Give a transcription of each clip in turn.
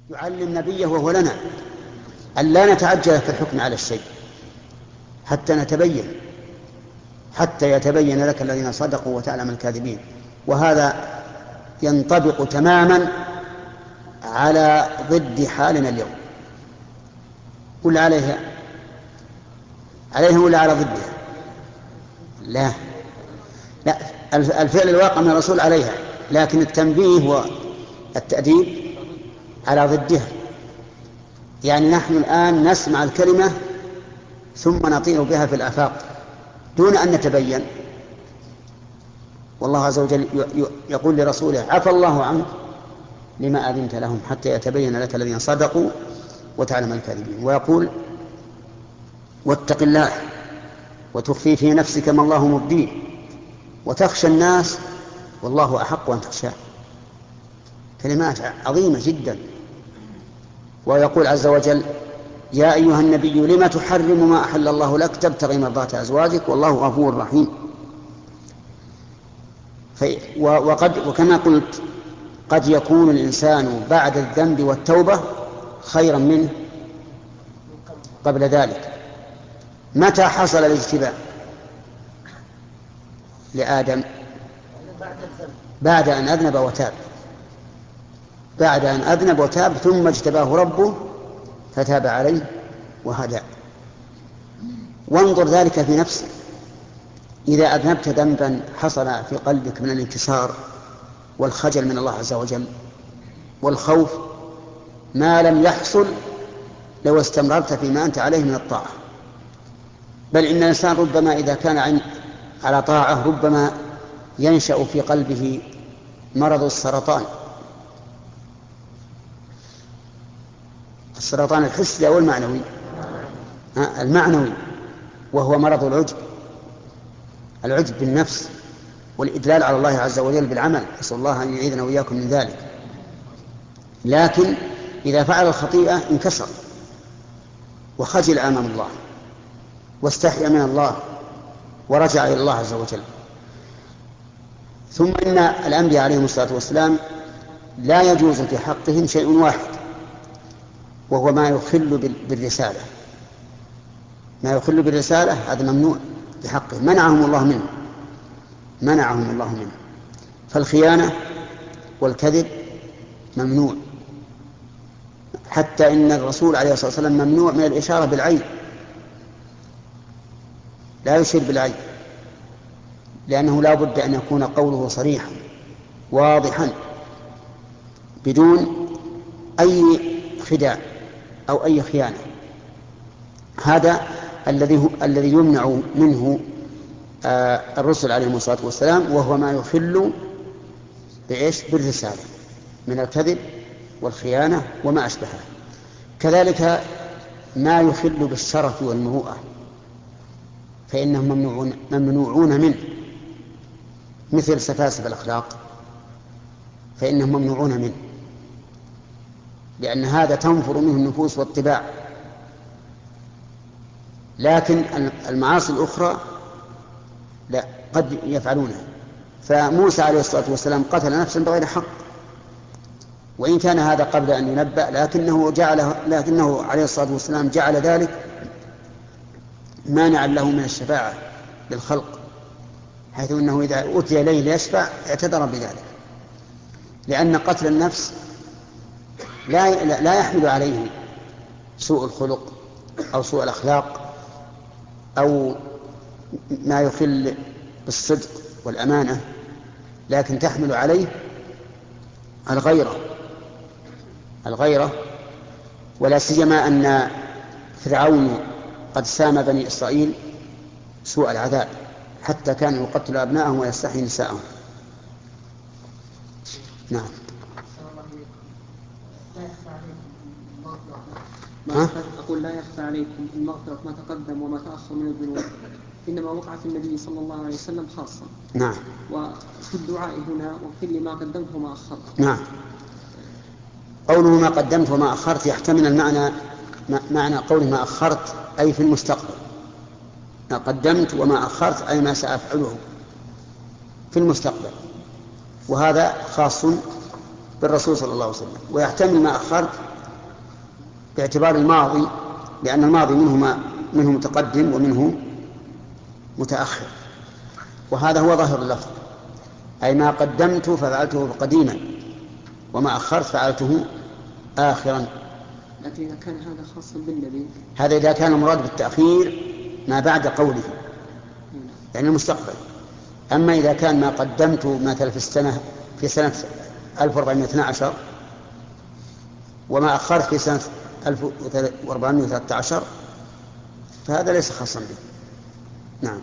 يعلم نبيه وهو لنا أن لا نتعجل في الحكم على الشيء حتى يتبين لك الذين صدقوا وتعلم الكاذبين. وهذا ينطبق تماما على ضد حالنا اليوم. قل عليها ولا على ضدها؟ لا، الفعل الواقع من الرسول عليها، لكن التنبيه والتأديب على ضدها. يعني نحن الآن نسمع الكلمة ثم نطير بها في الآفاق دون أن نتبين، والله عز وجل يقول لرسوله: عفى الله عنك لما أذنت لهم حتى يتبين لك الذين صدقوا وتعلم الكاذبين. ويقول: واتق الله وتخفي في نفسك ما الله مبديه وتخشى الناس والله أحق أن تخشاه. كلمات عظيمة جدا. ويقول عز وجل: يا أيها النبي لما تحرم ما أحل الله لك تبتغي مرضات أزواجك والله غفور رحيم. وكما قلت قد يكون الإنسان بعد الذنب والتوبة خيرا منه قبل ذلك. متى حصل الاجتباء لآدم؟ بعد أن أذنب وتاب ثم اجتباه ربه فتاب عليه وهدى. وانظر ذلك في نفسك، إذا أذنبت ذنبا حصل في قلبك من الانكسار والخجل من الله عز وجل والخوف ما لم يحصل لو استمررت فيما أنت عليه من الطاعة. بل إن الإنسان ربما إذا كان على طاعة ربما ينشأ في قلبه مرض السرطان الحسي أو المعنوي، المعنوي، وهو مرض العجب بالنفس والإدلال على الله عز وجل بالعمل. نسأل الله أن يعيذنا وإياكم من ذلك. لكن إذا فعل الخطيئة انكسر وخجل أمام الله واستحيا من الله ورجع إلى الله عز وجل. ثم إن الأنبياء عليهم الصلاة والسلام لا يجوز في حقهم شيء واحد، وهو ما يخل بالرسالة. ما يخل بالرسالة هذا ممنوع بحقه، منعهم الله منه. فالخيانة والكذب ممنوع، حتى إن الرسول عليه الصلاة والسلام ممنوع من الإشارة بالعين، لا يشير بالعين، لأنه لا بد أن يكون قوله صريحا واضحا بدون أي خداع أو أي خيانة. هذا الذي يمنع منه الرسل عليهم الصلاة والسلام، وهو ما يخل بالرسالة من الكذب والخيانة وما أشبهها. كذلك ما يخل بالشرف والمروءة فإنهم ممنوعون منه، مثل سفاسف الأخلاق فإنهم ممنوعون منه، لأن هذا تنفر منه النفوس والطباع. لكن المعاصي الأخرى لا، قد يفعلونها. فموسى عليه الصلاة والسلام قتل نفسا بغير حق، وإن كان هذا قبل أن ينبأ، لكنه عليه الصلاة والسلام جعل ذلك مانعا له من الشفاعة للخلق، حيث أنه إذا أتي إليه ليشفع اعتذر بذلك، لأن قتل النفس لا يحمل عليه سوء الخلق أو سوء الأخلاق أو ما يخل بالصدق والأمانة، لكن تحمل عليه الغيرة. ولا سيما أن فرعون قد سام بني إسرائيل سوء العذاب حتى كان يقتل أبناءهم ويستحيي نساءهم. نعم. أقول لا يخفى عليكم المغفرة ما تقدم وما تأخر من الذنوب، إنما وقعت النبي صلى الله عليه وسلم خاصة. نعم. وفي الدعاء هنا واغفر لي ما قدمت وما أخرت. نعم. قوله ما قدمت وما أخرت يحتمل المعنى معنى قوله ما أخرت أي في المستقبل، ما قدمت وما أخرت أي ما سأفعله في المستقبل، وهذا خاص بالرسول صلى الله عليه وسلم. ويحتمل ما أخرت باعتبار الماضي، لأن الماضي منه متقدم ومنه متأخر، وهذا هو ظاهر اللفظ، أي ما قدمت ففعلته قديما وما أخرت فعلته آخرا. لكن إذا كان هذا خاصا بالنبي، هذا إذا كان المراد بالتأخير ما بعد قوله، يعني المستقبل. أما إذا كان ما قدمت مثلا في سنة 1412 وما أخرت في سنة 1413 فهذا ليس خاصا به. نعم.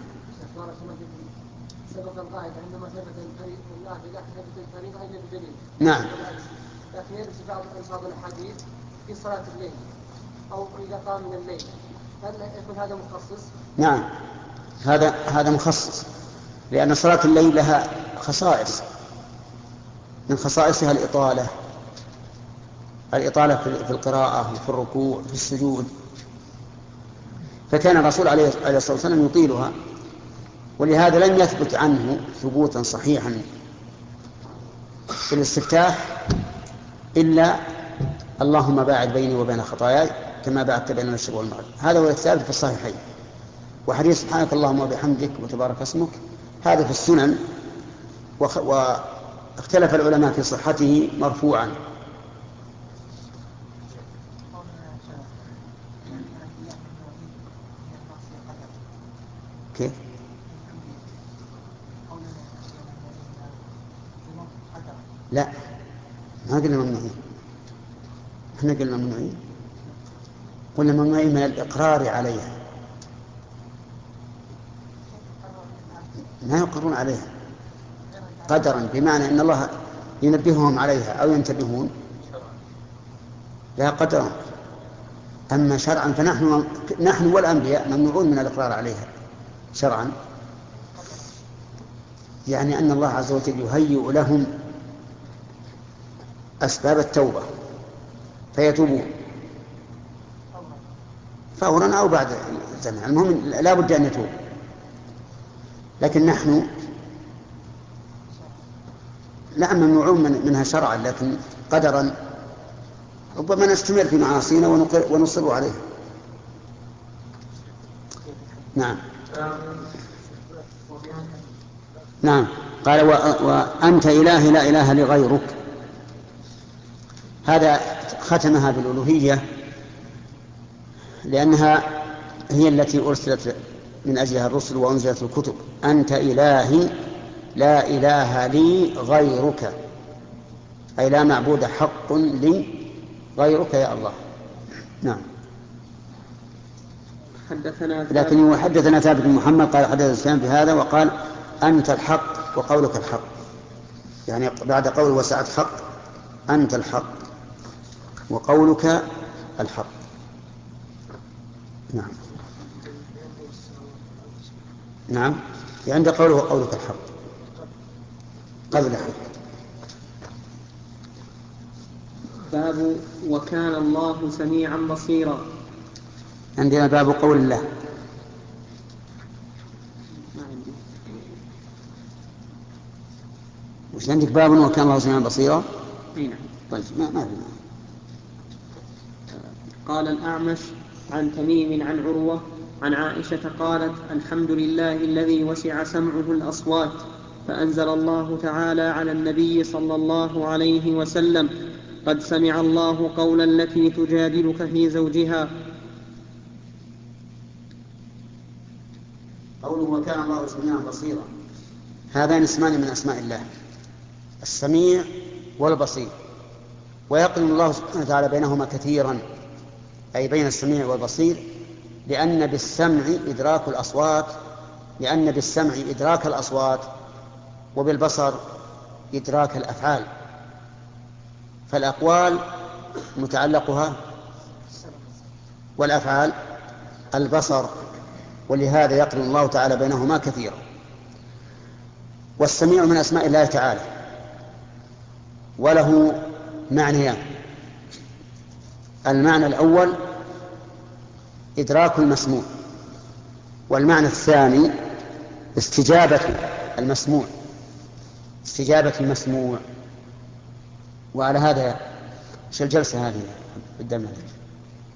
سبق القاعدة عندما ثبت الله إذا ثبت الفريضة إلا بدليل. نعم. لكن يرد بعض الأحاديث في صلاة الليل أو إذا قام من الليل، هل يكون هذا مخصص؟ نعم، هذا مخصص، لأن صلاة الليل لها خصائص، من خصائصها الإطالة في القراءة وفي الركوع في السجود، فكان الرسول عليه الصلاة والسلام يطيلها، ولهذا لم يثبت عنه ثبوتا صحيحا في الاستفتاح إلا اللهم باعد بيني وبين خطاياي كما باعدت بين المشرق والمغرب، هذا هو الثابت في الصحيحين. وحديث سبحانك اللهم وبحمدك وتبارك اسمك هذا في السنن، واختلف العلماء في صحته مرفوعا. كيف؟ لا، ما قلنا ممنوعين، احنا قلنا ممنوعين، قلنا ممنوعين من الإقرار عليها، ما يقرون عليها قدرا، بمعنى أن الله ينبههم عليها أو ينتبهون لا قدرا. أما شرعا فنحن والأنبياء ممنوعون من الإقرار عليها شرعا، يعني أن الله عز وجل يهيئ لهم أسباب التوبة فيتوبون فورا أو بعد زمن، المهم لا بد أن يتوب. لكن نحن لا ممنوعون منها شرعا، لكن قدرا ربما نستمر في معاصينا ونصر عليها. نعم. نعم. قال وأنت إلهي لا إله لغيرك، هذا ختمها بالألوهية لأنها هي التي أرسلت من أجلها الرسل وأنزلت الكتب. أنت إلهي لا إله لي غيرك، أي لا معبود حق لي غيرك يا الله. نعم. لكن حدثنا ثابت بن محمد قال حدثنا سفيان بهذا وقال أنت الحق وقولك الحق، يعني بعد قول وسعة حق أنت الحق وقولك الحق. نعم. نعم، عند قوله وقولك الحق قبل حق. باب وكان الله سميعا بصيرا. عندنا باب قول الله. ما عندي. وش عندك باب وكان الله سميعا بصيرا؟ نعم. طيب ما قال الأعمش عن تميم عن عروة عن عائشة قالت الحمد لله الذي وسع سمعه الأصوات، فأنزل الله تعالى على النبي صلى الله عليه وسلم قد سمع الله قول التي تجادلك في زوجها. قوله وكان الله سميعا بصيرا، هذان اسمان من أسماء الله، السميع والبصير، ويقرن الله سبحانه وتعالى بينهما كثيرا، أي بين السميع والبصير، لأن بالسمع إدراك الأصوات وبالبصر إدراك الأفعال، فالأقوال متعلقها والأفعال البصر، ولهذا يقرن الله تعالى بينهما كثيرا. والسميع من أسماء الله تعالى، وله معنيان: المعنى الأول إدراك المسموع، والمعنى الثاني استجابة المسموع. وعلى هذا ايش الجلسة هذه قدامنا؟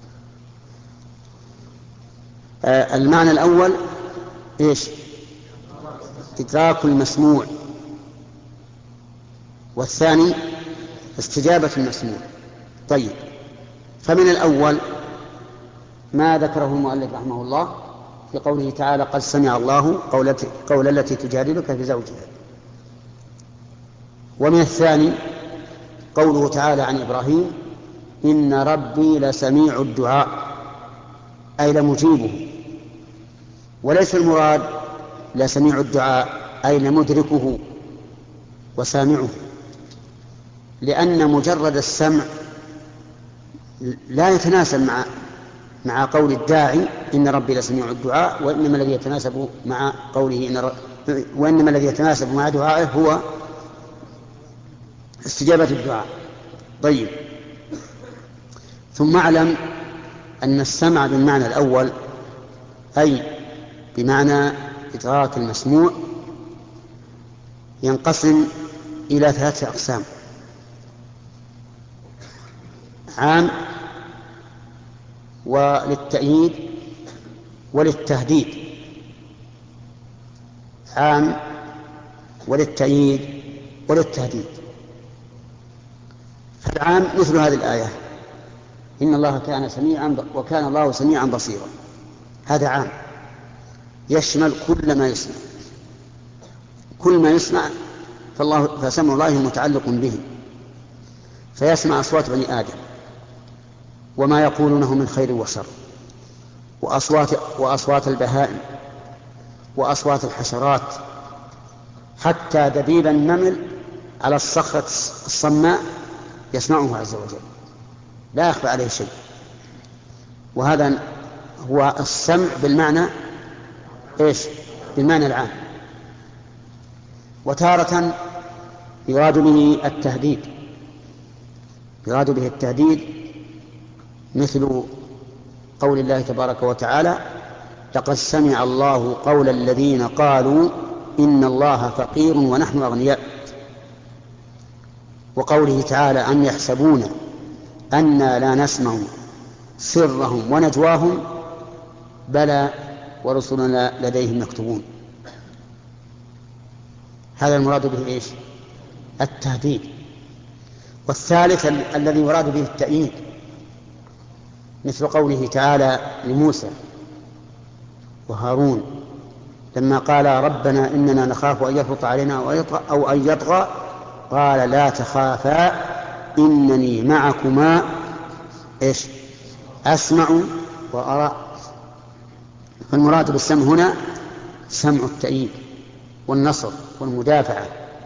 المعنى الأول إيش؟ إدراك المسموع، والثاني استجابة المسموع. طيب، فمن الأول ما ذكره المؤلف رحمه الله في قوله تعالى قد سمع الله قول التي تجادلك في زوجها. ومن الثاني قوله تعالى عن إبراهيم إن ربي لسميع الدعاء، أي لمجيبه. وليس المراد لسميع الدعاء أي لمدركه وسامعه، لأن مجرد السمع لا يتناسب مع قول الداعي إن ربي لسميع الدعاء، وإنما الذي يتناسب مع دعائه هو استجابة الدعاء. طيب، ثم اعلم أن السمع بالمعنى الأول أي بمعنى إدراك المسموع ينقسم إلى 3 أقسام: عام وللتأييد وللتهديد. عام وللتأييد وللتهديد. فالعام مثل هذه الآية إن الله وكان الله سميعا بصيرا، هذا عام يشمل كل ما يسمع، كل ما يسمع فسمع الله متعلق به، فيسمع أصوات بني آدم وما يقولونه من خير وشر، وأصوات البهائم، وأصوات الحشرات، حتى دبيب النمل على الصخرة الصماء يسمعه عز وجل، لا يخفى عليه شيء. وهذا هو السمع بالمعنى إيش؟ بالمعنى العام. وتارة يراد به التهديد، يراد به التهديد مثل قول الله تبارك وتعالى لقد سمع الله قول الذين قالوا إن الله فقير ونحن أغنياء، وقوله تعالى أم يحسبون أنا لا نسمع سرهم ونجواهم بلى ورسلنا لديهم مكتوبون. هذا المراد به إيش؟ التهديد. والثالث الذي يراد به التأييد مثل قوله تعالى لموسى وهارون لما قال ربنا إننا نخاف أن يفرط علينا أو أن يطغى قال لا تخافا إنني معكما إيش؟ أسمع وأرى. فالمراد بالسمع هنا سمع التأييد والنصر والمدافعة.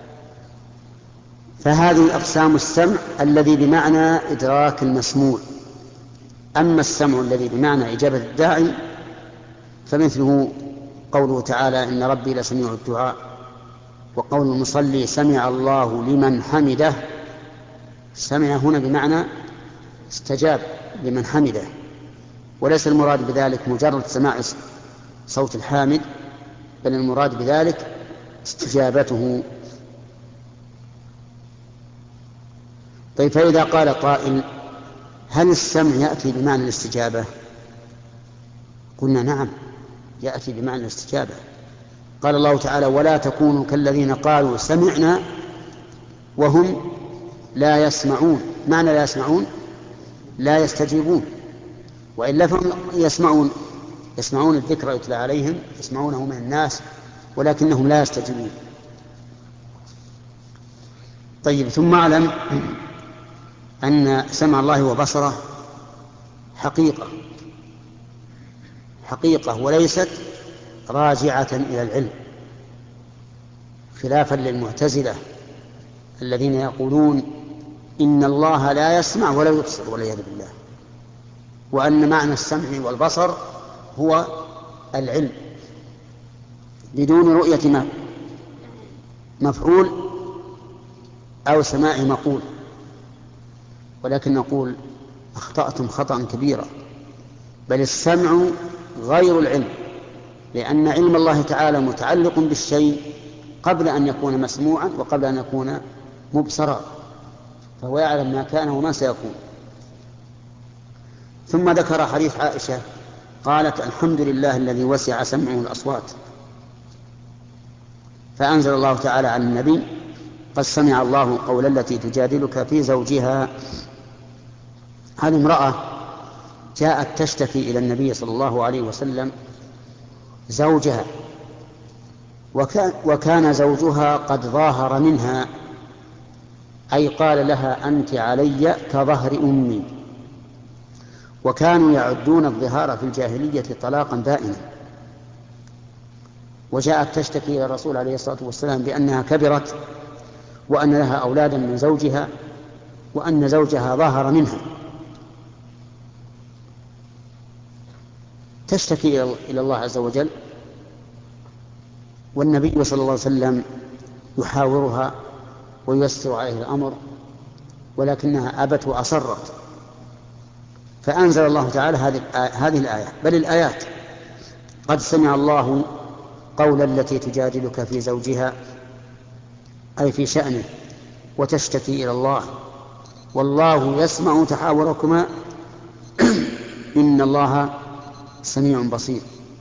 فهذه أقسام السمع الذي بمعنى إدراك المسموع. أما السمع الذي بمعنى إجابة الداعي فمثله قوله تعالى إن ربي لسميع الدعاء، وقول المصلي سمع الله لمن حمده. سمع هنا بمعنى استجاب لمن حمده، وليس المراد بذلك مجرد سماع صوت الحامد، بل المراد بذلك استجابته. طيب، فإذا قال قائل هل السمع يأتي بمعنى الاستجابة؟ قلنا نعم، يأتي بمعنى الاستجابة. قال الله تعالى ولا تكونوا كالذين قالوا سمعنا وهم لا يسمعون. معنى لا يسمعون لا يستجيبون، وإلا فهم يسمعون الذكر يتلى عليهم، يسمعونه من الناس، ولكنهم لا يستجيبون. طيب، ثم اعلم أن سمع الله وبصره حقيقة وليست راجعة إلى العلم، خلافا للمعتزلة الذين يقولون إن الله لا يسمع ولا يبصر والعياذ بالله، وأن معنى السمع والبصر هو العلم بدون رؤية مفعول أو سماع مقول. ولكن نقول أخطأتم خطأ كبيرا، بل السمع غير العلم، لأن علم الله تعالى متعلق بالشيء قبل أن يكون مسموعا وقبل أن يكون مبصرا، فهو يعلم ما كان وما سيكون. ثم ذكر حديث عائشة قالت الحمد لله الذي وسع سمعه الأصوات. فأنزل الله تعالى على النبي قد سمع الله قول التي تجادلك في زوجها. هذه امرأة جاءت تشتكي إلى النبي صلى الله عليه وسلم زوجها، وكان زوجها قد ظاهر منها، أي قال لها أنت علي كظهر أمي، وكانوا يعدون الظهار في الجاهلية طلاقا بائنا. وجاءت تشتكي إلى الرسول عليه الصلاة والسلام بأنها كبرت، وأن لها أولادا من زوجها، وأن زوجها ظاهر منها، تشتكي إلى الله عز وجل، والنبي صلى الله عليه وسلم يحاورها وييسر عليه الأمر، ولكنها أبت وأصرت. فأنزل الله تعالى هذه الآية، بل الآيات: قد سمع الله قول التي تجادلك في زوجها، أي في شأنه، وتشتكي إلى الله، والله يسمع تحاوركما إن الله سميع بصير.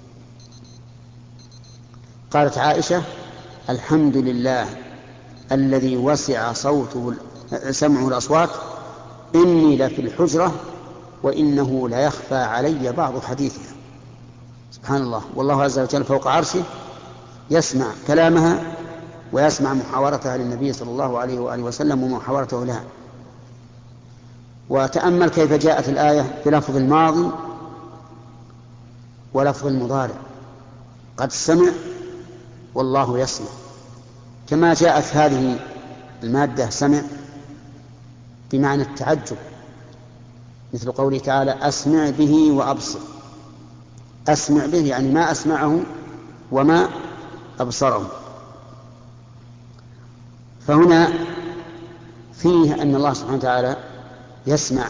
قالت عائشة: الحمد لله الذي وسع سمعه الأصوات، إني لفي الحجرة وإنه ليخفى علي بعض حديثها. سبحان الله، والله عز وجل فوق عرشه يسمع كلامها ويسمع محاورتها للنبي صلى الله عليه وآله وسلم ومحاورته لها. وتأمل كيف جاءت الآية بلفظ الماضي ولفظ المضارع: قد سمع والله يسمع، كما جاءت هذه المادة سمع بمعنى التعجب، مثل قوله تعالى: أسمع به وأبصر. أسمع به يعني ما أسمعه وما أبصره. فهنا فيه أن الله سبحانه وتعالى يسمع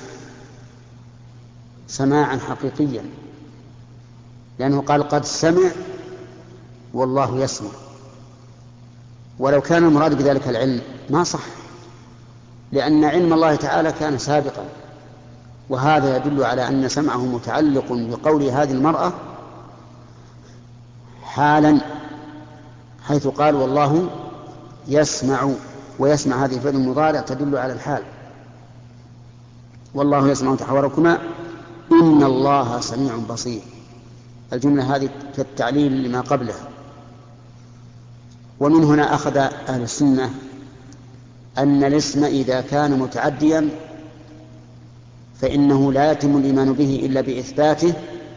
سماعا حقيقيا، لأنه قال: قد سمع والله يسمع. ولو كان المراد بذلك العلم ما صح، لأن علم الله تعالى كان سابقا، وهذا يدل على أن سمعه متعلق بقول هذه المرأة حالا، حيث قال: والله يسمع. ويسمع هذه الفعل المضارع تدل على الحال. والله يسمع تحاوركما إن الله سميع بصير. الجملة هذه كالتعليل لما قبلها. ومن هنا أخذ أهل السنة أن الاسم إذا كان متعديا فإنه لا يتم الإيمان به إلا بإثباته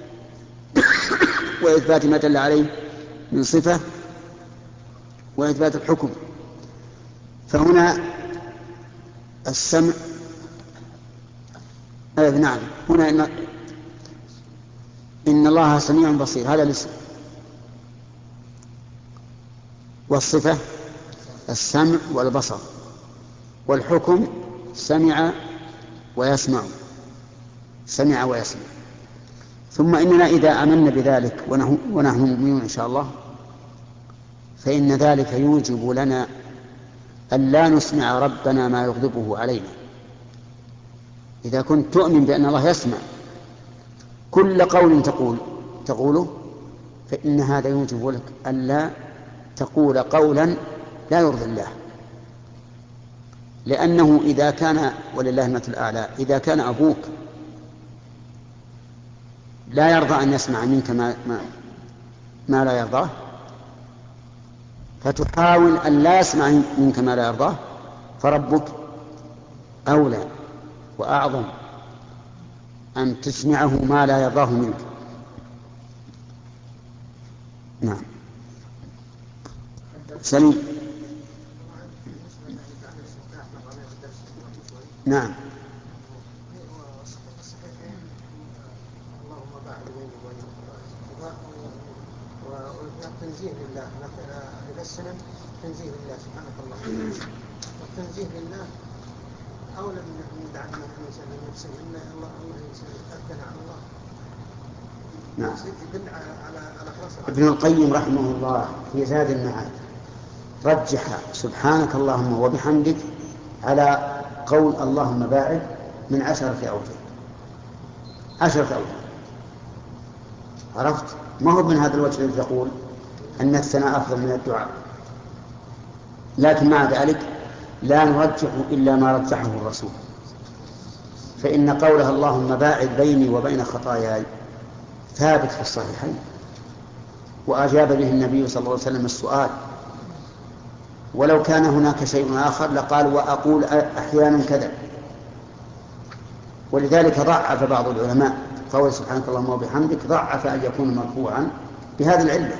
وإثبات ما دل عليه من صفة وإثبات الحكم. فهنا السمع نعم، هنا إن الله سميع بصير، هذا الاسم، والصفة السمع والبصر، والحكم سمع ويسمع. سمع ويسمع. ثم إننا إذا آمنا بذلك ونحن مؤمنون إن شاء الله، فإن ذلك يوجب لنا أن لا نسمع ربنا ما يغضبه علينا. إذا كنت تؤمن بأن الله يسمع كل قول تقوله، فإن هذا يوجب لك أن لا تقول قولا لا يرضي الله. لأنه إذا كان، ولله المثل الأعلى، إذا كان أبوك لا يرضى أن يسمع منك ما لا يرضاه، فتحاول أن لا يسمع منك ما لا يرضاه، فربك أولى وأعظم أن تسمعه ما لا يرضاه منك. نعم. سليم. نعم. والتنزيه لله إلى السلم تنزيه لله سبحانه الله، والتنزيه لله أولى من أن يدعى الإنسان لنفسه إن الله يتأذن على الله. نعم. يدل على خلاص. ابن القيم رحمه الله في زاد المعاد رجح سبحانك اللهم وبحمدك على قول اللهم باعد من 10 أوجه. 10 أوجه. عرفت؟ ما هو من هذا الوجه الذي تقول أن الثناء أفضل من الدعاء، لكن مع ذلك لا نرجح إلا ما رجحه الرسول، فإن قولها اللهم باعد بيني وبين خطاياي ثابت في الصحيحين، وأجاب به النبي صلى الله عليه وسلم السؤال. ولو كان هناك شيء آخر لقال وأقول أحيانا كذا. ولذلك ضعف بعض العلماء قول سبحانك اللهم وبحمدك، ضعف أن يكون مرفوعا بهذه العلة.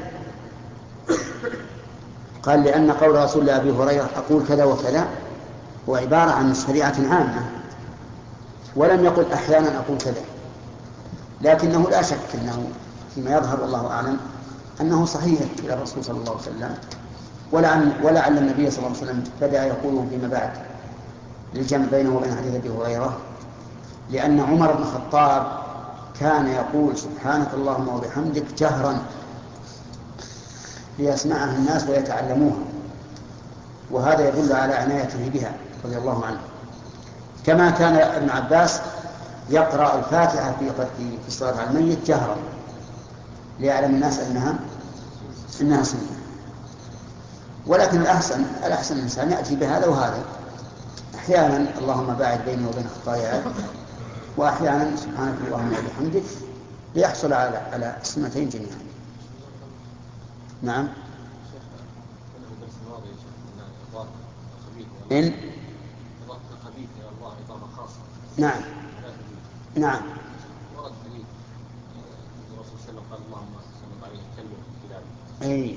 قال لأن قول رسول أبي هريرة أقول كذا وكذا هو عبارة عن شريعة عامة، ولم يقل أحيانا أقول كذا، لكنه لا شك أنه فيما يظهر والله أعلم أنه صحيح إلى الرسول صلى الله عليه وسلم، ولعل النبي صلى الله عليه وسلم بدأ يقوله فيما بعد للجمع بينه وبين حديث أبي هريرة، لأن عمر بن الخطاب كان يقول سبحانك اللهم وبحمدك جهرا ليسمعها الناس ويتعلموها، وهذا يدل على عنايته بها رضي الله عنه. كما كان ابن عباس يقرأ الفاتحة في الصلاة على الميت جهرا ليعلم الناس أنها سنة. ولكن الأحسن الإنسان يأتي بهذا وهذا، أحيانا اللهم باعد بيني وبين خطاياي، وأحيانا سبحانك اللهم وبحمدك، ليحصل على السنتين جميعا. نعم. إن نعم نعم أي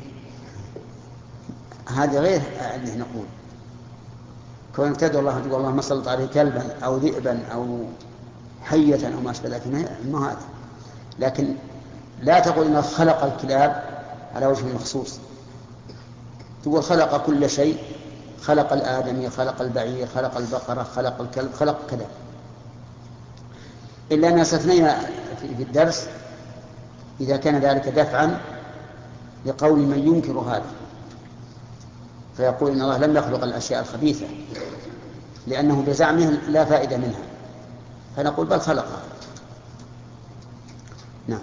هذا غير اللي نقول كون تدعو الله تقول اللهم صل عليه كلبا أو ذئبا أو حية أو ما أشبه ذلك، ما هذا. لكن لا تقول إنه خلق الكلاب على وجه مخصوص، تقول خلق كل شيء، خلق الآدمي، خلق البعير، خلق البقرة، خلق الكلب، خلق كذا. إلا أن استثنينا في الدرس إذا كان ذلك دفعا لقول من ينكر هذا، فيقول إن الله لم يخلق الأشياء الخبيثة لأنه بزعمه لا فائدة منها، فنقول بل خلقها. نعم.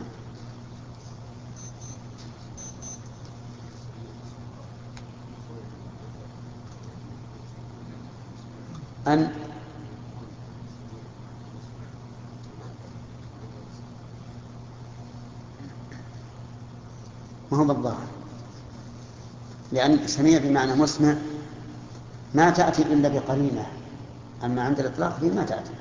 أن ما هو بالظاهر، لأن سميع بمعنى مسمع ما تأتي إلا بقرينة، أما عند الإطلاق فيه ما تأتي.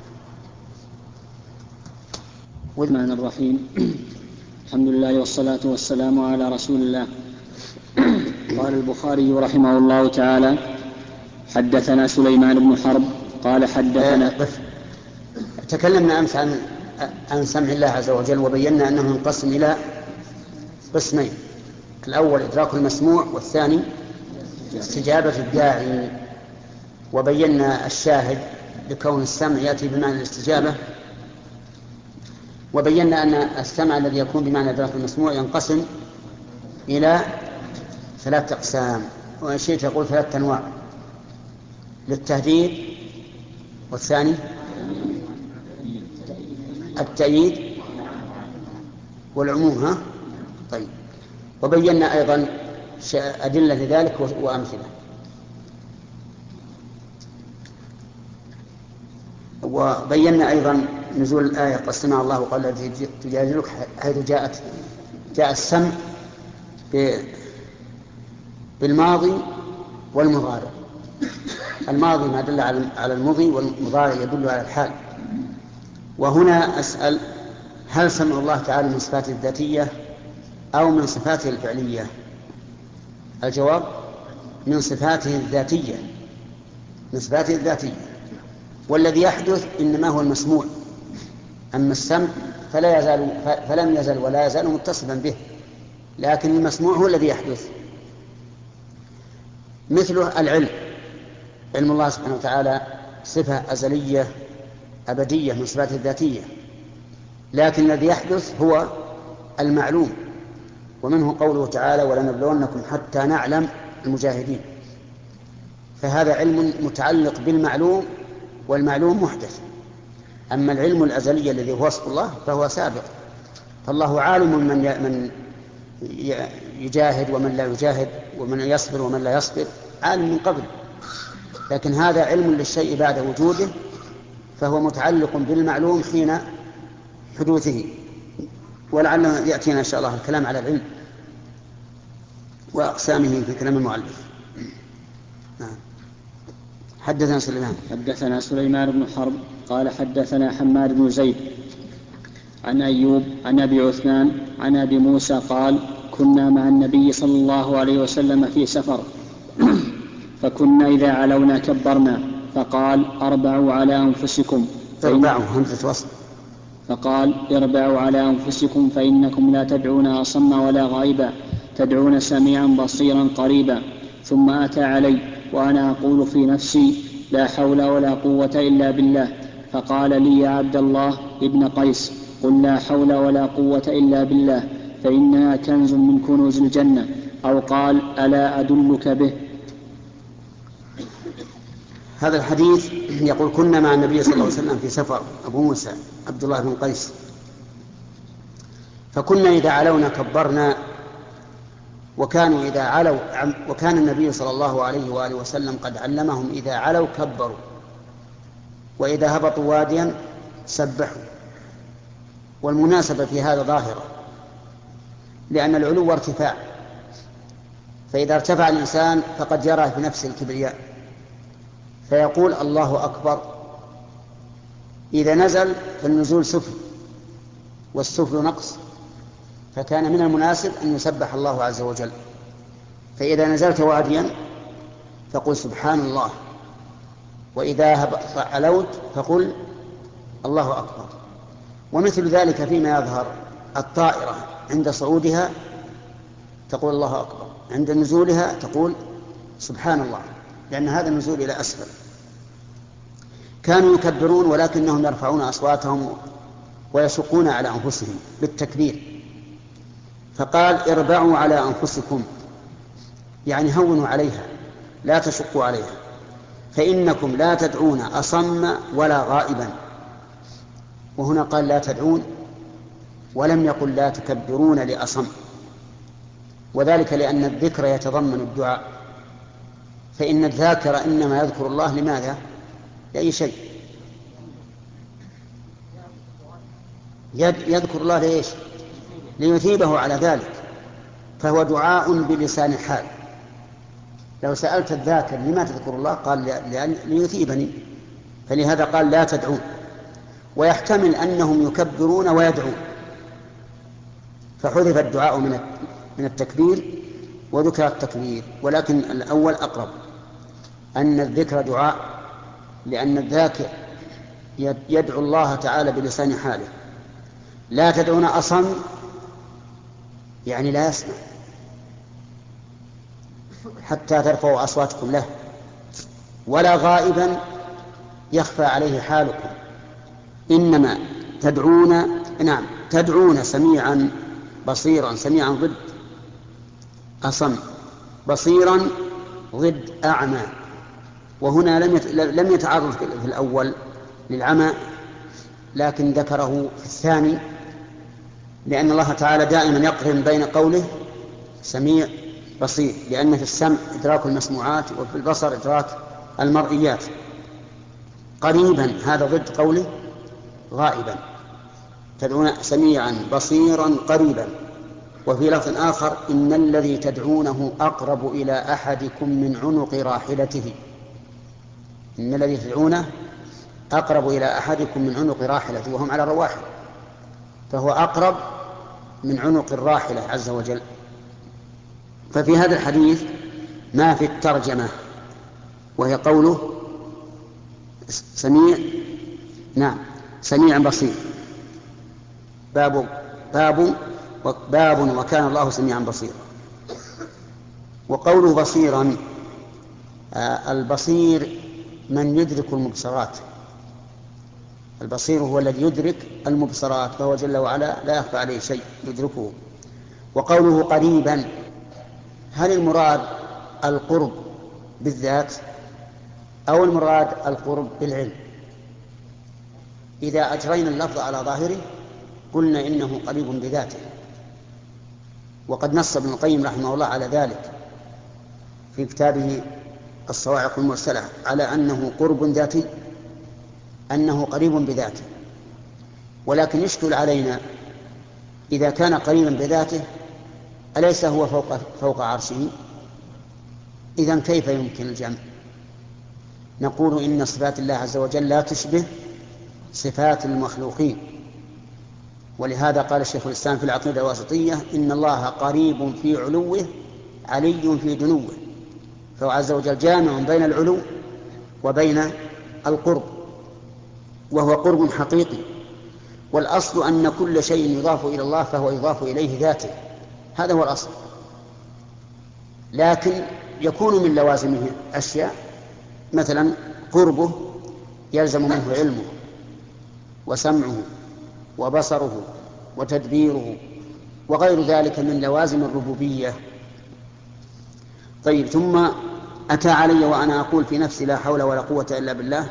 الرحمن الرحيم. الحمد لله والصلاة والسلام على رسول الله. قال البخاري رحمه الله تعالى: حدثنا سليمان بن حرب قال حدثنا تكلمنا أمس عن سمع الله عز وجل، وبينا أنه ينقسم إلى قسمين: الأول إدراك المسموع، والثاني استجابة الداعي. وبينا الشاهد لكون السمع يأتي بمعنى الاستجابة، وبينا أن السمع الذي يكون بمعنى إدراك المسموع ينقسم إلى 3 أقسام، وشيء يقول 3 أنواع: للتهديد، والثاني التأييد، والعموم. طيب. وبينا أيضا أدلة لذلك وأمثلة. وبينا أيضا نزول الآية قد سمع الله قال التي تجادلك، حيث جاء السمع بالماضي والمضارع. الماضي ما دل على المضي، والمضارع يدل على الحال. وهنا أسأل: هل سمع الله تعالى من صفاته الذاتية أو من صفاته الفعلية؟ الجواب: من صفاته الذاتية، من صفاته الذاتية. والذي يحدث إنما هو المسموع، أما السمع فلم يزل ولا يزال متصفا به، لكن المسموع هو الذي يحدث. مثله العلم، علم الله سبحانه وتعالى صفة أزلية أبدية من صفاته الذاتية، لكن الذي يحدث هو المعلوم. ومنه قوله تعالى: ولنبلونكم حتى نعلم المجاهدين. فهذا علم متعلق بالمعلوم، والمعلوم محدث. أما العلم الأزلي الذي هو وصف الله فهو سابق، فالله عالم من يجاهد ومن لا يجاهد، ومن يصبر ومن لا يصبر، عالم من قبل. لكن هذا علم للشيء بعد وجوده، فهو متعلق بالمعلوم حين حدوثه. ولعل يأتينا إن شاء الله الكلام على العلم وأقسامه في كلام المؤلف. نعم. حدثنا سليمان بن حرب قال حدثنا حماد بن زيد عن أيوب عن أبي عثمان عن أبي موسى قال كنا مع النبي صلى الله عليه وسلم في سفر فكنا إذا علونا كبرنا فقال اربعوا على أنفسكم فإنكم لا تدعون أصم ولا غائبا، تدعون سميعا بصيرا قريبا. ثم أتى علي وأنا أقول في نفسي لا حول ولا قوة إلا بالله، فقال لي يا عبد الله ابن قيس قل لا حول ولا قوة إلا بالله فإنها كنز من كنوز الجنة، أو قال ألا أدلك به. هذا الحديث يقول كنا مع النبي صلى الله عليه وسلم في سفر، أبو موسى عبد الله بن قيس، فكنا إذا علونا كبرنا، وكان النبي صلى الله عليه وآله وسلم قد علمهم إذا علوا كبروا، وإذا هبطوا واديا سبحوا. والمناسبة في هذا ظاهرة، لأن العلو ارتفاع، فإذا ارتفع الإنسان فقد يرى في نفسه الكبرياء فيقول الله أكبر. إذا نزل فالنزول سفل والسفل نقص، فكان من المناسب أن يسبح الله عز وجل. فإذا نزلت واديا فقل سبحان الله، وإذا علوت فقل الله أكبر. ومثل ذلك فيما يظهر، الطائرة عند صعودها تقول الله أكبر، عند نزولها تقول سبحان الله، لأن هذا النزول إلى أسفل. كانوا يكبرون ولكنهم يرفعون أصواتهم ويشقون على أنفسهم بالتكبير، فقال اربعوا على أنفسكم، يعني هونوا عليها لا تشقوا عليها، فإنكم لا تدعون أصم ولا غائبا. وهنا قال لا تدعون ولم يقل لا تكبرون لأصم، وذلك لأن الذكر يتضمن الدعاء، فإن الذاكر إنما يذكر الله لماذا؟ لأي شيء، يذكر الله ليش؟ ليثيبه على ذلك، فهو دعاء بلسان الحال. لو سألت الذاكر لما تذكر الله قال ليثيبني، فلهذا قال لا تدعون. ويحتمل أنهم يكبرون ويدعون، فحذف الدعاء من التكبير وذكر التكبير، ولكن الأول أقرب، أن الذكر دعاء، لأن الذاكر يدعو الله تعالى بلسان حاله. لا تدعون أصم يعني لا يسمع حتى ترفعوا أصواتكم له، ولا غائبا يخفى عليه حالكم، إنما تدعون سميعا بصيرا. سميعا ضد أصم، بصيرا ضد أعمى. وهنا لم يتعرض في الأول للعمى، لكن ذكره في الثاني، لأن الله تعالى دائما يقرن بين قوله سميع بصير، لأن في السمع إدراك المسموعات وفي البصر إدراك المرئيات. قريبا هذا ضد قوله غائبا، تدعون سميعا بصيرا قريبا. وفي لفظ آخر إن الذي تدعونه أقرب إلى أحدكم من عنق راحلته. إن الذي تدعونه أقرب إلى أحدكم من عنق راحلته، وهم على الرواحل، فهو أقرب من عنق الراحلة عز وجل. ففي هذا الحديث ما في الترجمة، وهي قوله سميع بصير. باب وكان الله سميعا بصيرا. وقوله بصيرا، البصير من يدرك المبصرات، البصير هو الذي يدرك المبصرات، فهو جل وعلا لا يخفى عليه شيء يدركه. وقوله قريبا، هل المراد القرب بالذات أو المراد القرب بالعلم؟ إذا أجرينا اللفظ على ظاهره قلنا إنه قريب بذاته، وقد نص ابن القيم رحمه الله على ذلك في كتابه الصواعق المرسلة على أنه قرب ذاتي، أنه قريب بذاته. ولكن يشكل علينا إذا كان قريبا بذاته أليس هو فوق عرشه؟ إذن كيف يمكن الجمع؟ نقول إن صفات الله عز وجل لا تشبه صفات المخلوقين، ولهذا قال الشيخ الإسلام في العقيدة الواسطية إن الله قريب في علوه علي في دنوه، فهو عز وجل جامع بين العلو وبين القرب، وهو قرب حقيقي. والأصل أن كل شيء يضاف إلى الله فهو يضاف إليه ذاته، هذا هو الأصل. لكن يكون من لوازمه أشياء، مثلا قربه يلزم منه علمه وسمعه وبصره وتدبيره وغير ذلك من لوازم الربوبية. طيب، ثم أتى علي وأنا أقول في نفسي لا حول ولا قوة إلا بالله.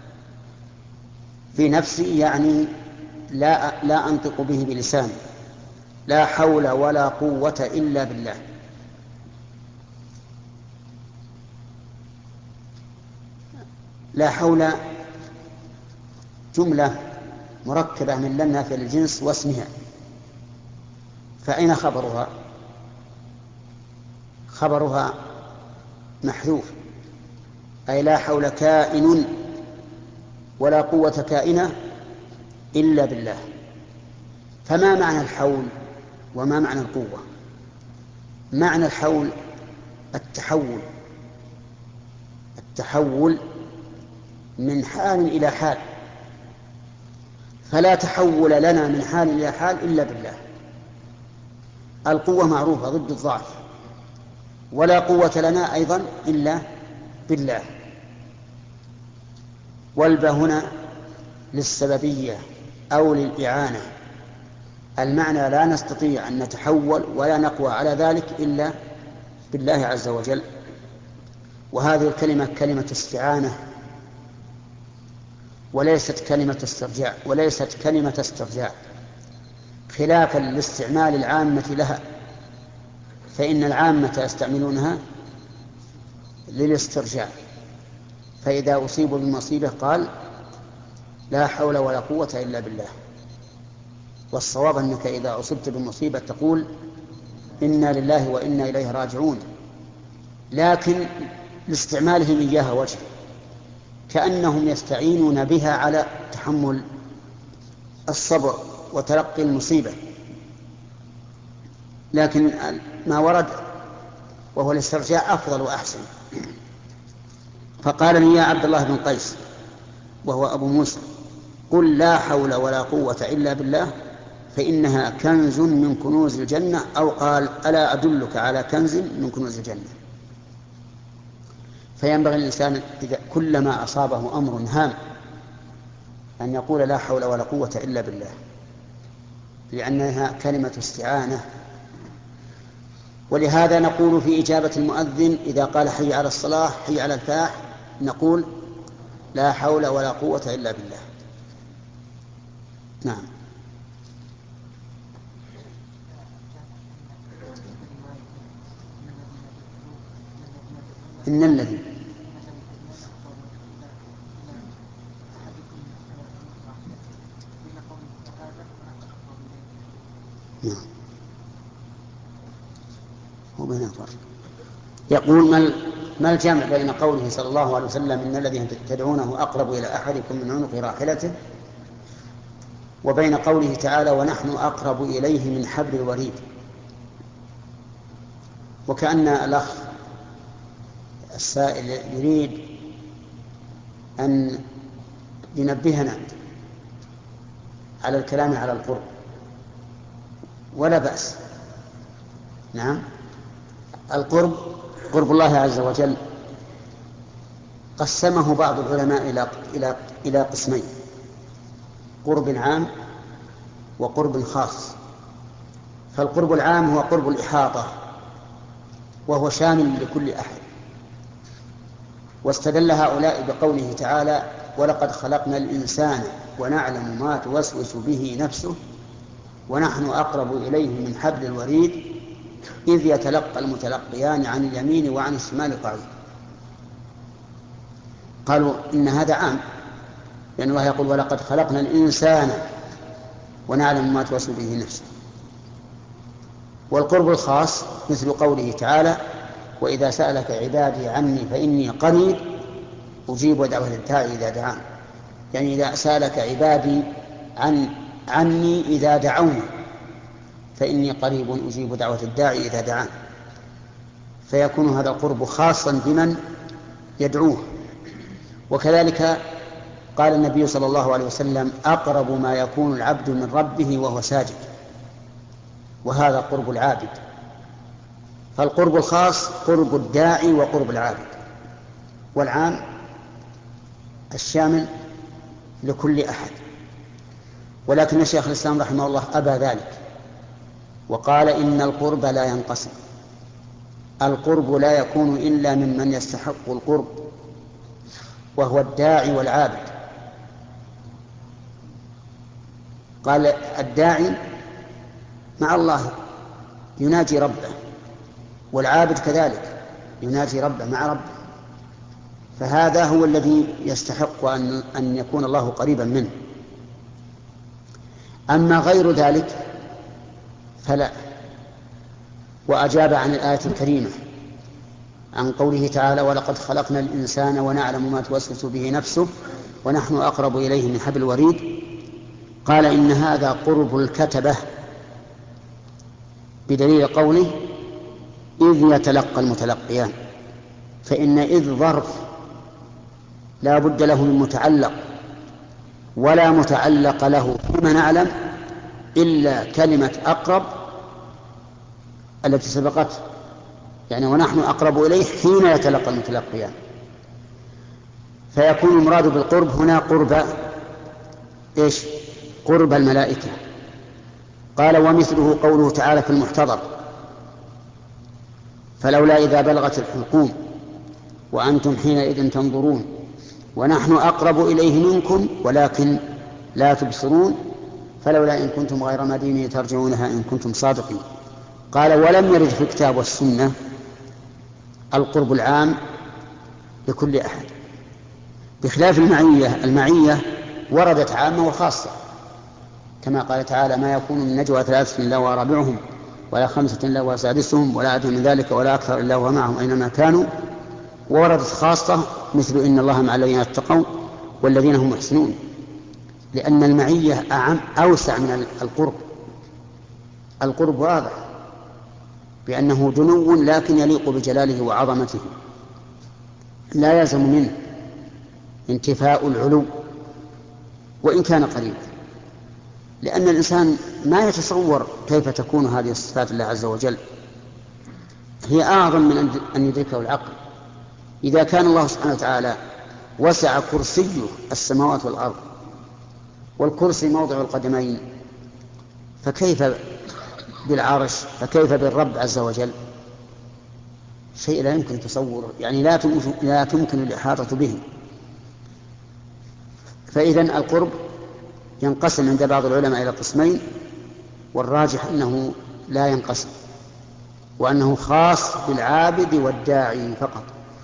في نفسي يعني لا أنطق به بلساني، لا حول ولا قوة إلا بالله. لا حول جملة مركبة من لا النافية للجنس واسمها، فأين خبرها؟ خبرها محذوف، أي لا حول كائن ولا قوة كائنة إلا بالله. فما معنى الحول وما معنى القوة؟ معنى الحول التحول من حال إلى حال، فلا تحول لنا من حال إلى حال إلا بالله. القوة معروفة ضد الضعف، ولا قوة لنا أيضا إلا بالله. والباء هنا للسببية أو للإعانة، المعنى لا نستطيع أن نتحول ولا نقوى على ذلك إلا بالله عز وجل. وهذه الكلمة كلمة استعانة وليست كلمة استرجاع، خلافا لاستعمال العامة لها، فإن العامة يستعملونها للاسترجاع، فإذا أصيبوا بالمصيبة قال لا حول ولا قوة إلا بالله. والصواب أنك إذا أصبت بالمصيبة تقول إنا لله وإنا إليه راجعون، لكن لاستعمالهم إياها وجه، كأنهم يستعينون بها على تحمل الصبر وتلقي المصيبة. لكن ما ورد وهو الاسترجاع أفضل وأحسن. فقال لي يا عبد الله بن قيس وهو أبو موسى قل لا حول ولا قوة إلا بالله فإنها كنز من كنوز الجنة، أو قال ألا أدلك على كنز من كنوز الجنة. فينبغي الإنسان إذا كلما أصابه أمر هام أن يقول لا حول ولا قوة إلا بالله، لأنها كلمة استعانة. ولهذا نقول في إجابة المؤذن إذا قال حي على الصلاة حي على الفلاح نقول لا حول ولا قوة إلا بالله. نعم. إن الذي نعم هو بين فرق. يقول ما الجمع بين قوله صلى الله عليه وسلم إن الذي تدعونه أقرب إلى أحدكم من عنق راحلته وبين قوله تعالى ونحن أقرب إليه من حبل الوريد؟ وكأن الأخ السائل يريد أن ينبهنا على الكلام على القرب، ولا بأس. نعم، القرب قرب الله عز وجل قسمه بعض العلماء إلى قسمين: قرب عام وقرب خاص. فالقرب العام هو قرب الإحاطة، وهو شامل لكل أحد. واستدل هؤلاء بقوله تعالى ولقد خلقنا الإنسان ونعلم ما توسوس به نفسه ونحن أقرب إليه من حبل الوريد إذ يتلقى المتلقيان عن اليمين وعن الشمال قعيد. قالوا إن هذا عام، لأن الله يقول ولقد خلقنا الإنسان ونعلم ما توسوس به نفسه. والقرب الخاص مثل قوله تعالى وإذا سألك عبادي عني فإني قريب أجيب دعوة الداعي إذا دعان، يعني إذا سألك عبادي عني إذا دعوني فإني قريب أجيب دعوة الداعي إذا دعان، فيكون هذا القرب خاصا بمن يدعوه. وكذلك قال النبي صلى الله عليه وسلم أقرب ما يكون العبد من ربه وهو ساجد، وهذا قرب العابد. فالقرب الخاص قرب الداعي وقرب العابد، والعام الشامل لكل أحد. ولكن الشيخ الإسلام رحمه الله أبى ذلك وقال إن القرب لا ينقسم، القرب لا يكون إلا ممن يستحق القرب وهو الداعي والعابد. قال الداعي مع الله يناجي ربه، والعابد كذلك يناجي ربه مع ربه، فهذا هو الذي يستحق أن يكون الله قريبا منه. أما غير ذلك فلا. وأجاب عن الآية الكريمة عن قوله تعالى ولقد خلقنا الإنسان ونعلم ما توسوس به نفسه ونحن أقرب إليه من حبل الوريد، قال إن هذا قرب الكتبة بدليل قوله إذ يتلقى المتلقيان، فإن إذ ظرف لا بد له من متعلق، ولا متعلق له فيما نعلم إلا كلمة أقرب التي سبقته، يعني ونحن أقرب إليه حين يتلقى المتلقيان. فيكون المراد بالقرب هنا قرب إيش؟ قرب الملائكة. قال ومثله قوله تعالى في المحتضر فلولا إذا بلغت الحلقوم وأنتم حينئذ تنظرون ونحن أقرب إليه منكم ولكن لا تبصرون فلولا إن كنتم غير مدينين ترجعونها إن كنتم صادقين. قال ولم يرد في الكتاب والسنة القرب العام لكل أحد، بخلاف المعية وردت عامة وخاصة، كما قال تعالى ما يكون من نجوى ثلاثة إلا هو رابعهم ولا خمسة إلا هو سادسهم ولا أدنى من ذلك ولا أكثر إلا هو معهم أينما كانوا. ووردت خاصة مثل إن الله مع الذين اتقوا والذين هم محسنون، لأن المعية أوسع من القرب. القرب واضح بأنه دنو لكن يليق بجلاله وعظمته، لا يلزم منه انتفاء العلو وإن كان قريبا، لأن الإنسان ما يتصور كيف تكون هذه الصفات الله عز وجل، هي أعظم من أن يدركه العقل. إذا كان الله سبحانه وتعالى وسع كرسيه السماوات والأرض والكرسي موضع القدمين، فكيف بالعرش؟ فكيف بالرب عز وجل؟ شيء لا يمكن تصوره، يعني لا تمكن الإحاطة به. فإذن القرب ينقسم عند بعض العلماء إلى قسمين، والراجح أنه لا ينقسم، وأنه خاص بالعابد والداعي فقط.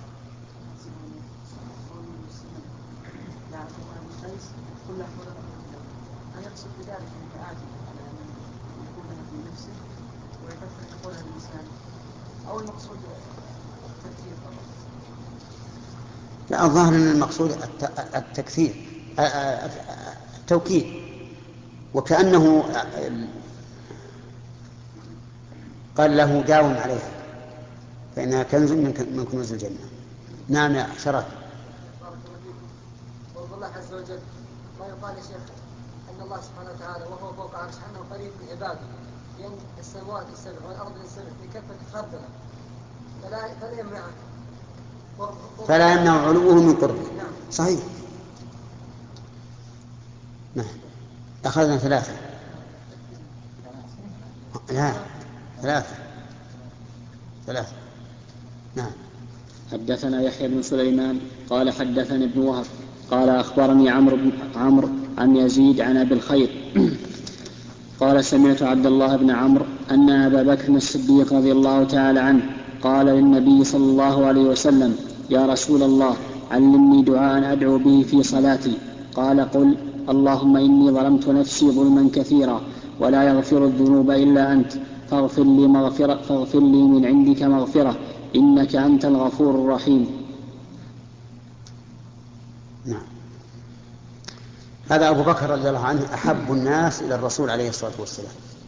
لا، الظاهر أن المقصود التكثير التوكيد، وكأنه قال له داوم عليها فإنها كنز من كنوز الجنة. نعم يا شرف. الله عز وجل ما يقال يا شيخ أن الله سبحانه وتعالى وهو فوق عرشه أنه قريب من عباده، لأن السماوات السبع والأرض السبع في كفة خردله فلا يمنع علوه من قربه. صحيح. نعم. أخذنا ثلاثة. لا، ثلاثة. نعم. حدثنا يحيى بن سليمان قال حدثني ابن وهب قال أخبرني عمرو عن يزيد عن أبي الخير قال سمعت عبد الله بن عمرو أن أبا بكر الصديق رضي الله تعالى عنه قال للنبي صلى الله عليه وسلم: يا رسول الله، علمني دعاء أدعو به في صلاتي. قال: قل: اللهم إني ظلمت نفسي ظلما كثيرا ولا يغفر الذنوب إلا أنت، فاغفر لي من عندك مغفرة، إنك أنت الغفور الرحيم. نعم. هذا أبو بكر رضي الله عنه أحب الناس إلى الرسول عليه الصلاة والسلام،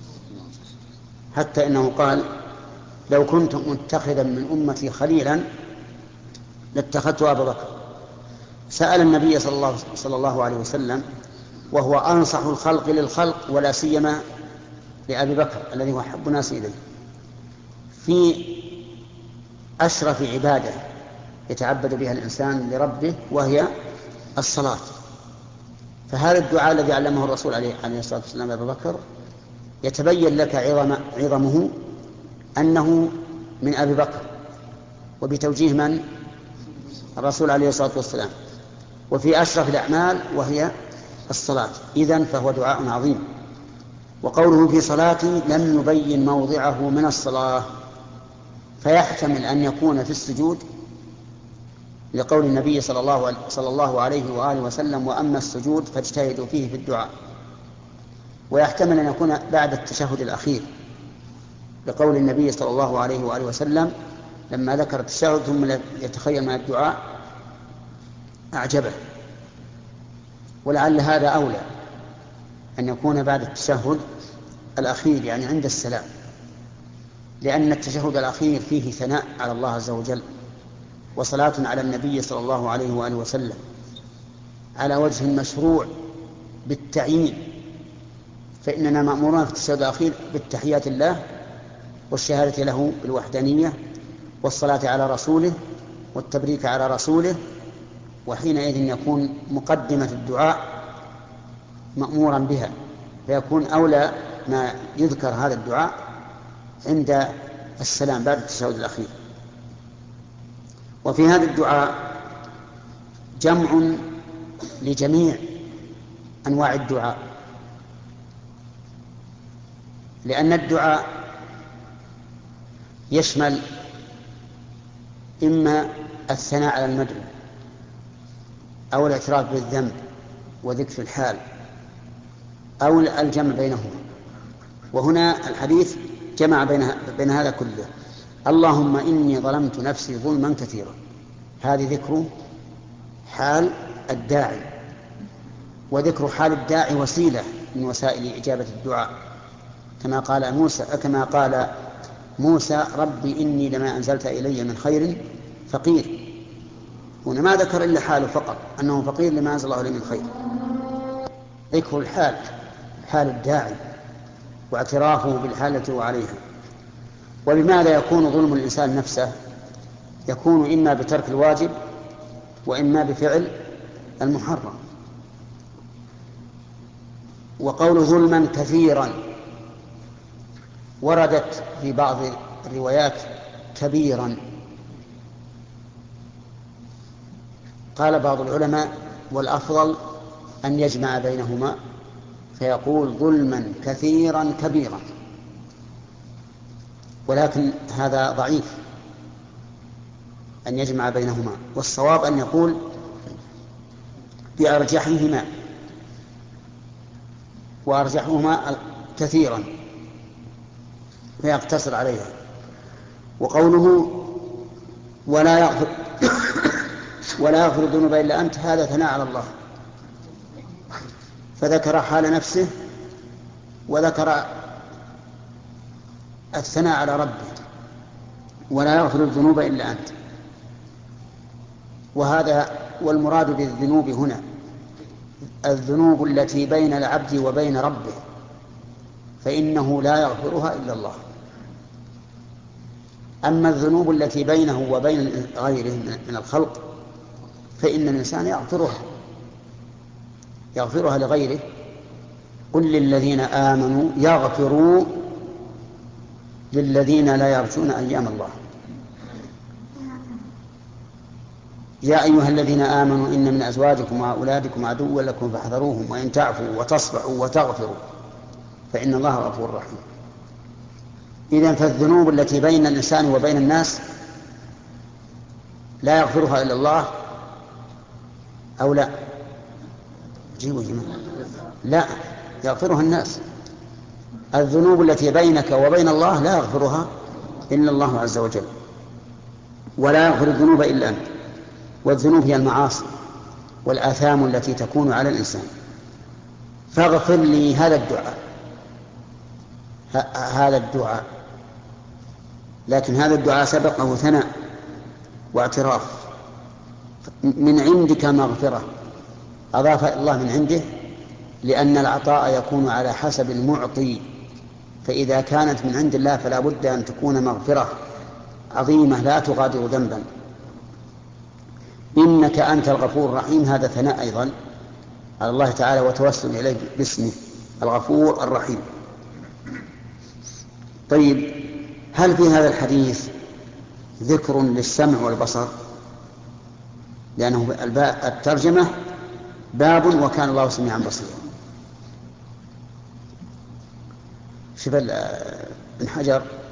حتى إنه قال: لو كنت متخذا من أمتي خليلا لاتخذت أبا بكر. سأل النبي صلى الله عليه وسلم وهو أنصح الخلق للخلق، ولا سيما لأبي بكر الذي هو أحب الناس إليه، في أشرف عبادة يتعبد بها الإنسان لربه وهي الصلاة. فهذا الدعاء الذي علمه الرسول عليه الصلاة والسلام أبا بكر يتبين لك عظمه أنه من أبي بكر، وبتوجيه من؟ الرسول عليه الصلاة والسلام، وفي أشرف الأعمال وهي الصلاة. إذن فهو دعاء عظيم. وقوله في صلاتي لم يبين موضعه من الصلاة، فيحتمل أن يكون في السجود لقول النبي صلى الله عليه وآله وسلم: وأما السجود فاجتهدوا فيه في الدعاء. ويحتمل أن يكون بعد التشهد الأخير لقول النبي صلى الله عليه وآله وسلم لما ذكر التشهد ثم يتخيل من الدعاء أعجبه. ولعل هذا أولى، أن يكون بعد التشهد الأخير، يعني عند السلام، لأن التشهد الأخير فيه ثناء على الله عز وجل وصلاة على النبي صلى الله عليه وآله وسلم على وجه مشروع بالتعيين. فإننا مأمورون في التشهد الأخير بالتحيات الله والشهادة له بالوحدانية والصلاة على رسوله والتبريك على رسوله، وحينئذ يكون مقدمة الدعاء مأمورا بها، فيكون أولى ما يذكر هذا الدعاء عند السلام بعد التشهد الأخير. وفي هذا الدعاء جمع لجميع أنواع الدعاء، لأن الدعاء يشمل إما الثناء على المدعو أو الاعتراف بالذنب وذكر الحال أو الجمع بينهما. وهنا الحديث جمع بين هذا كله. اللهم إني ظلمت نفسي ظلما كثيرا، هذه ذكر حال الداعي، وذكر حال الداعي وسيلة من وسائل إجابة الدعاء، كما قال موسى ربي إني لما أنزلت إلي من خير فقير. هنا ما ذكر إلا حاله فقط، أنه فقير لما أنزل الله إليه من خير. ذكر الحال، حال الداعي واعترافه بالحالة وعليها. وبماذا يكون ظلم الإنسان نفسه؟ يكون إما بترك الواجب وإما بفعل المحرم. وقول ظلما كثيرا وردت في بعض الروايات كبيرا. قال بعض العلماء والأفضل أن يجمع بينهما فيقول ظلما كثيرا كبيرا، ولكن هذا ضعيف أن يجمع بينهما، والصواب أن يقول بأرجحهما، وأرجحهما كثيرا فيقتصر عليها. وقوله ولا يغفر الذنوب إلا أنت، هذا ثناء على الله، فذكر حال نفسه وذكر الثناء على ربه، ولا يغفر الذنوب إلا أنت. وهذا والمراد بالذنوب هنا الذنوب التي بين العبد وبين ربه، فإنه لا يغفرها إلا الله. أما الذنوب التي بينه وبين غيره من الخلق فإن الإنسان يغفرها لغيره. قل للذين آمنوا يغفروا للذين لا يرجون أيام الله. يا أيها الذين آمنوا إن من أزواجكم وأولادكم عدوا لكم فاحذروهم وإن تعفوا وتصفحوا وتغفروا فإن الله غفور رحيم. إذن فالذنوب التي بين الإنسان وبين الناس لا يغفرها إلا الله أو لا؟ جيبوا جماعة. لا، يغفرها الناس. الذنوب التي بينك وبين الله لا يغفرها إلا الله عز وجل، ولا يغفر الذنوب إلا أنت. والذنوب هي المعاصي والآثام التي تكون على الإنسان. فاغفر لي هذا الدعاء، لكن هذا الدعاء سبقه ثناء واعتراف. من عندك مغفرة، أضاف الله من عنده، لأن العطاء يكون على حسب المعطي، فإذا كانت من عند الله فلا بد أن تكون مغفرة عظيمة لا تغادر ذنبا. إنك أنت الغفور الرحيم، هذا ثناء أيضا على الله تعالى وتوسل إليه باسمه الغفور الرحيم. طيب، هل في هذا الحديث ذكر للسمع والبصر؟ لأنه الترجمة باب وكان الله سميعا بصيرا. شوف ابن حجر